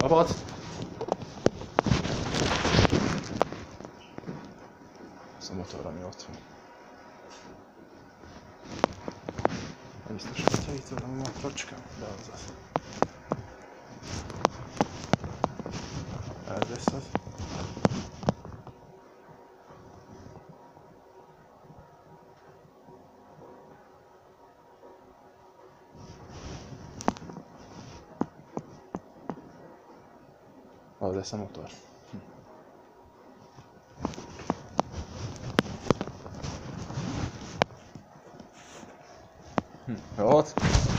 Apat! Ez a motor, ami ott van. Biztos, hogy itt van a motorcska, de az az. Ez lesz az. Az lesz a motor. Ott.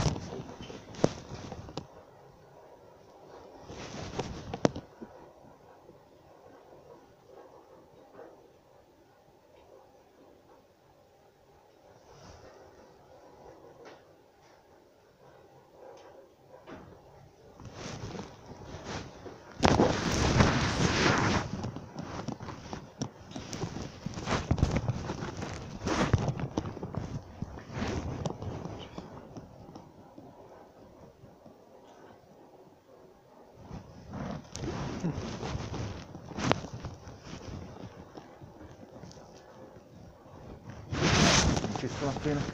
Itt van a félnek.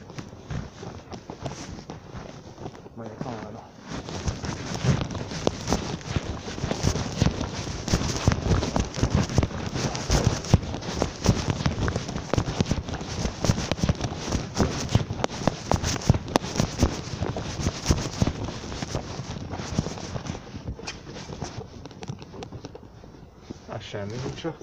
Majd egy kamerada. Az semmi, csak.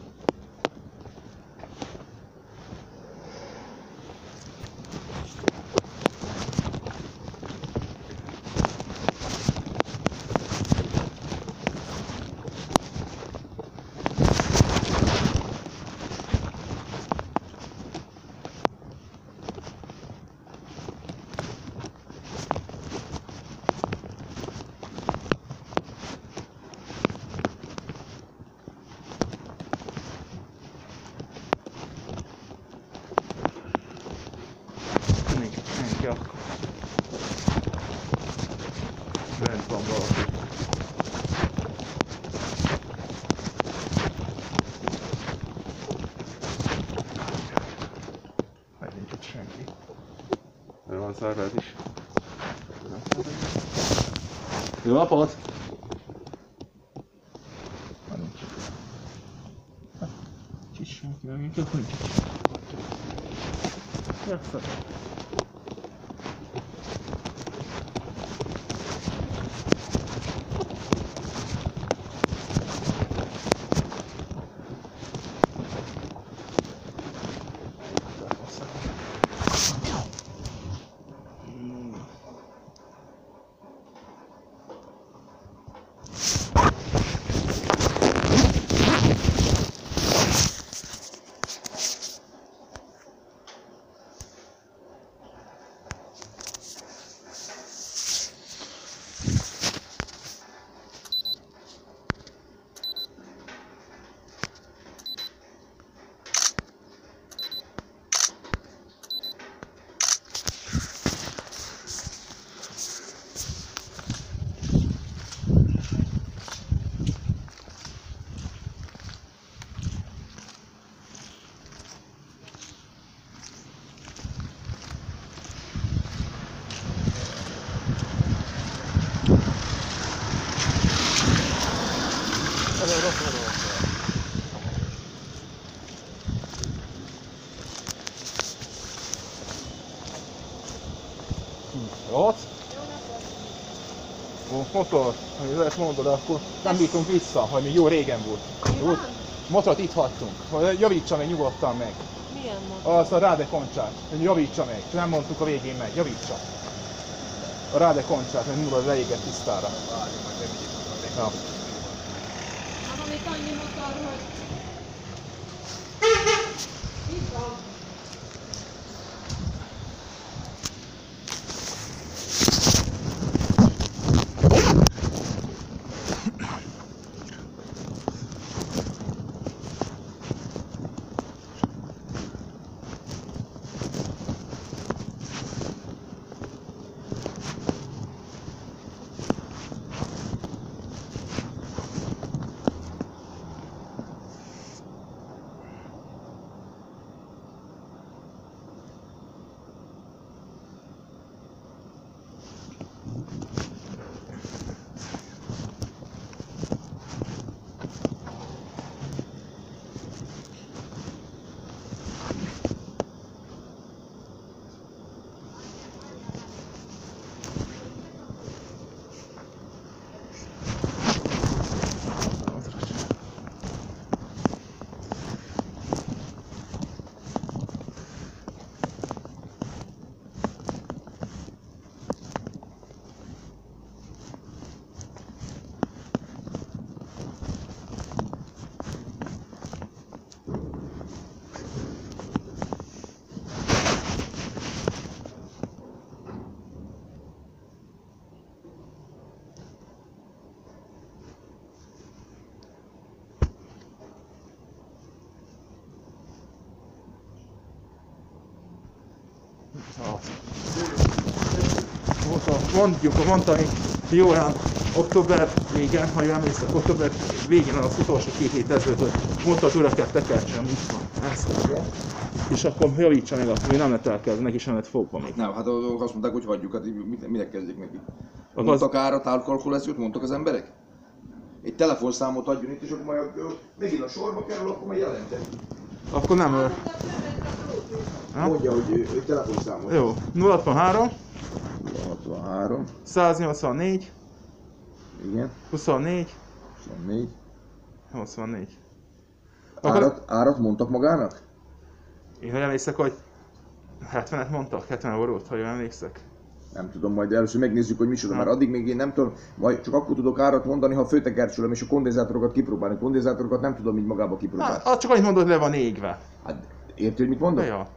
Bent van valaki. Meg nincs ott senki. Ő van zárva ez is. Jó napot! Nincs. Nincs senki, meg nincs, akkor nincs. Jakszak. Ott? Motor, hogy ezt mondod, akkor nem bírtunk vissza, hogy még jó régen volt. Jó? Motort itt hagytunk. Javítsa meg nyugodtan meg. Milyen motor? Az a Rade Conchát. Javítsa meg. Nem mondtuk a végén meg. Javítsa. A Rade Conchát, hogy nulla leégett tisztára. Ja. Van itt annyi motor, hogy... Itt van. Mondta, hogy jó olyan október végén, ha jól emlékszem, október végén az utolsó 2 hét ezelőtt, hogy mondta, hogy újra kell tekercsem, itt van, ezt. És akkor javítsa meg, hogy nem lehet elkezdeni, neki sem lehet fogva még. Nem, hát azt mondták, hogy hagyjuk, hát minek kezdjék neki. Az- Mondtak árat, árkalkulációt, mondtak az emberek? Egy telefonszámot adjon itt, és akkor majd megint a sorba kerül, akkor majd jelenteni. Akkor nem ő. Ha? Mondja, hogy telefonszámot. Jó, 063, 63, 184, igen, 24, 24. 84. Árat mondtak magának? Én hogy emlékszek, hogy 70-et mondtak? 70 eurót, ha jól emlékszek. Nem tudom, majd először megnézzük, hogy micsoda, mert addig még én nem tudom, majd csak akkor tudok árat mondani, ha főtekercsülöm és a kondenzátorokat kipróbálni. A kondenzátorokat nem tudom így magába kipróbálni. Hát csak annyit mondod, hogy le van égve. Hát érti, hogy mit mondok? Ja.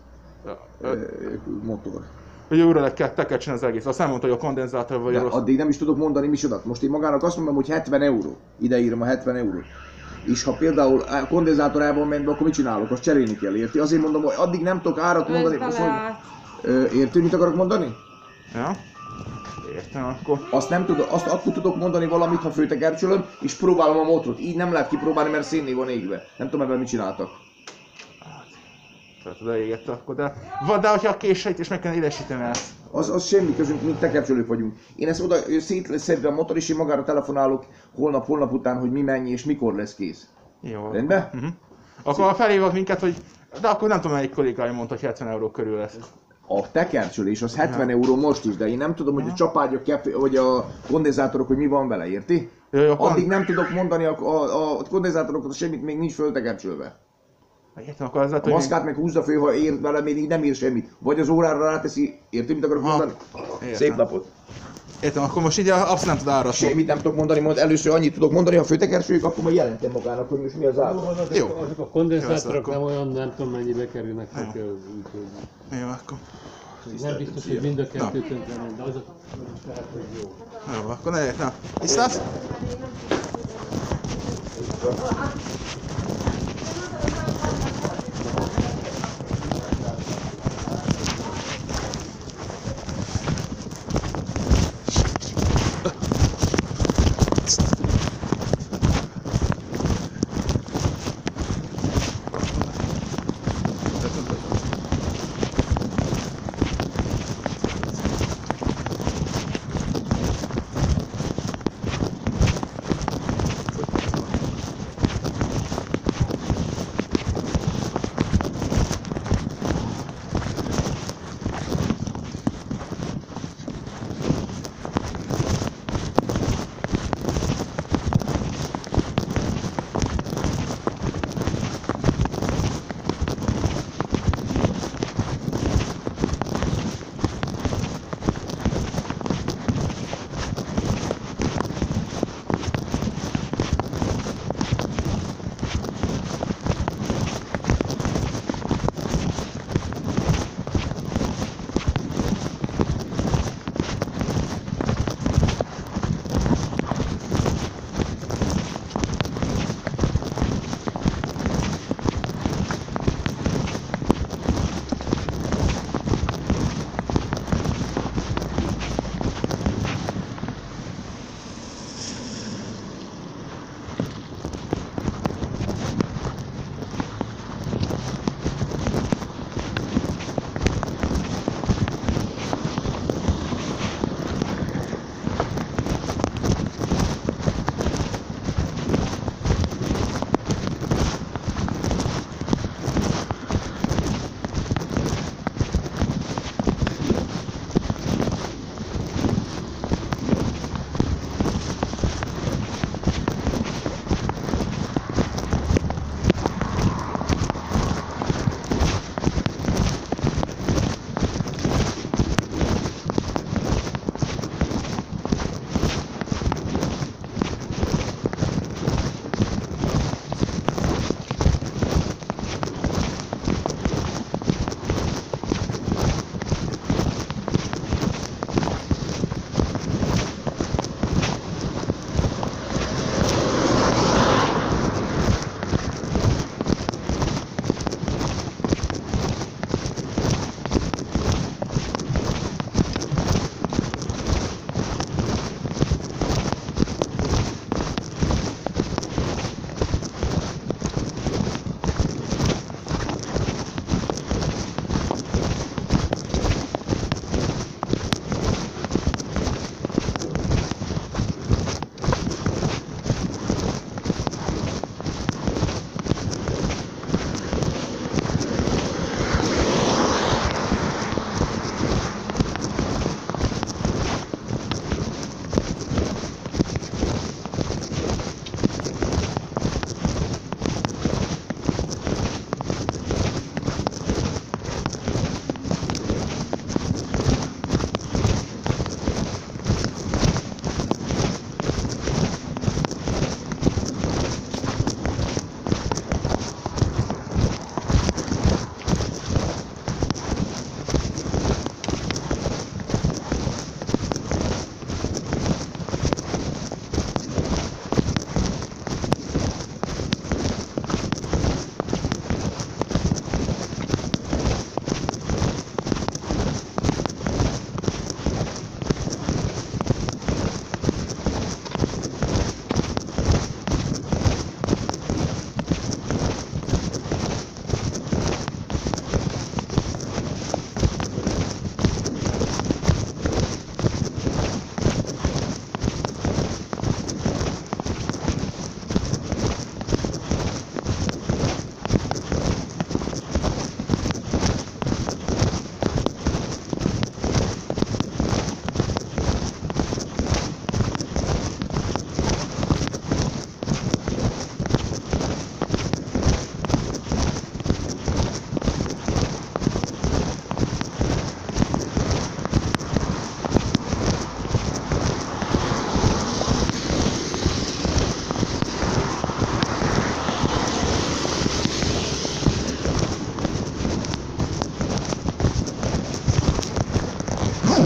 Motor. Hogy újra le kell tekercsen az egész. Azt nem mondta, hogy a kondenzátor vagy De rossz. addig nem is tudok mondani misodat. Most én magának azt mondom, hogy 70 euró. Ide írom a 70 eurót. És ha például a kondenzátor el van mentve, akkor mit csinálok? Azt cserélni kell, érti? Azért mondom, hogy addig nem tudok árat mondani. Érti, mit akarok mondani? Ja? Értem, akkor. Azt nem tudom, azt akkor tudok mondani valamit, ha főtekercsölöm, és próbálom a motort. Így nem lehet kipróbálni, mert szénné van égve. Nem tudom ebben mit csináltak. Tehát odaégette akkor, de hogyha a késeit és meg kell élesíteni ezt. Az semmi közünk, mint tekercsölők vagyunk. Én ezt oda szétszedve a motor, és én magára telefonálok holnap után, hogy mi mennyi és mikor lesz kész. Jó. Rendben? Akkor felhívott minket, hogy de akkor nem tudom, melyik kollégája mondta, hogy 70 euró körül lesz. A tekercsölés az 70 euró most is, de én nem tudom, hogy a csapágyok, vagy a kondenzátorok, hogy mi van vele, érti? Jó, Addig nem tudok mondani a kondenzátorokat, semmit még nincs föltekercsölve. Értem, akkor az A maszkát meg húzza föl, ha ér vele, még nem ír semmit. Vagy az órára ráteszi, érti, mit akarok mondani? Értem. Szép napot! Értem, akkor most így abszolút nem tud árat. Semmit nem tudok mondani, majd először annyit tudok mondani, ha főtekercsöljük, akkor majd jelentem magának, hogy most mi az ára. Jó. Azok a kondenzátorok Jó, nem olyan, nem tudom mennyibe kerülnek, úgyhogy Jó, akkor. nem biztos, hogy mind a kettő tönkre megy, de azok lehet, hogy jó. Jó, akkor ne értem. Isztász?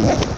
Sziasztok!